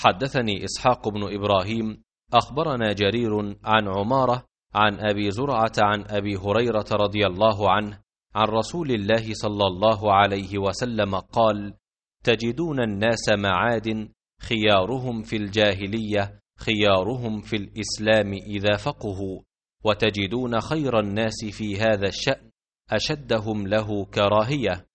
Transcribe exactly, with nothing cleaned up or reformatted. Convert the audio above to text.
حدثني إسحاق بن إبراهيم أخبرنا جرير عن عمارة عن أبي زرعة عن أبي هريرة رضي الله عنه عن رسول الله صلى الله عليه وسلم قال: تجدون الناس معاد خيارهم في الجاهلية خيارهم في الإسلام إذا فقهوا، وتجدون خير الناس في هذا الشأن أشدهم له كراهية.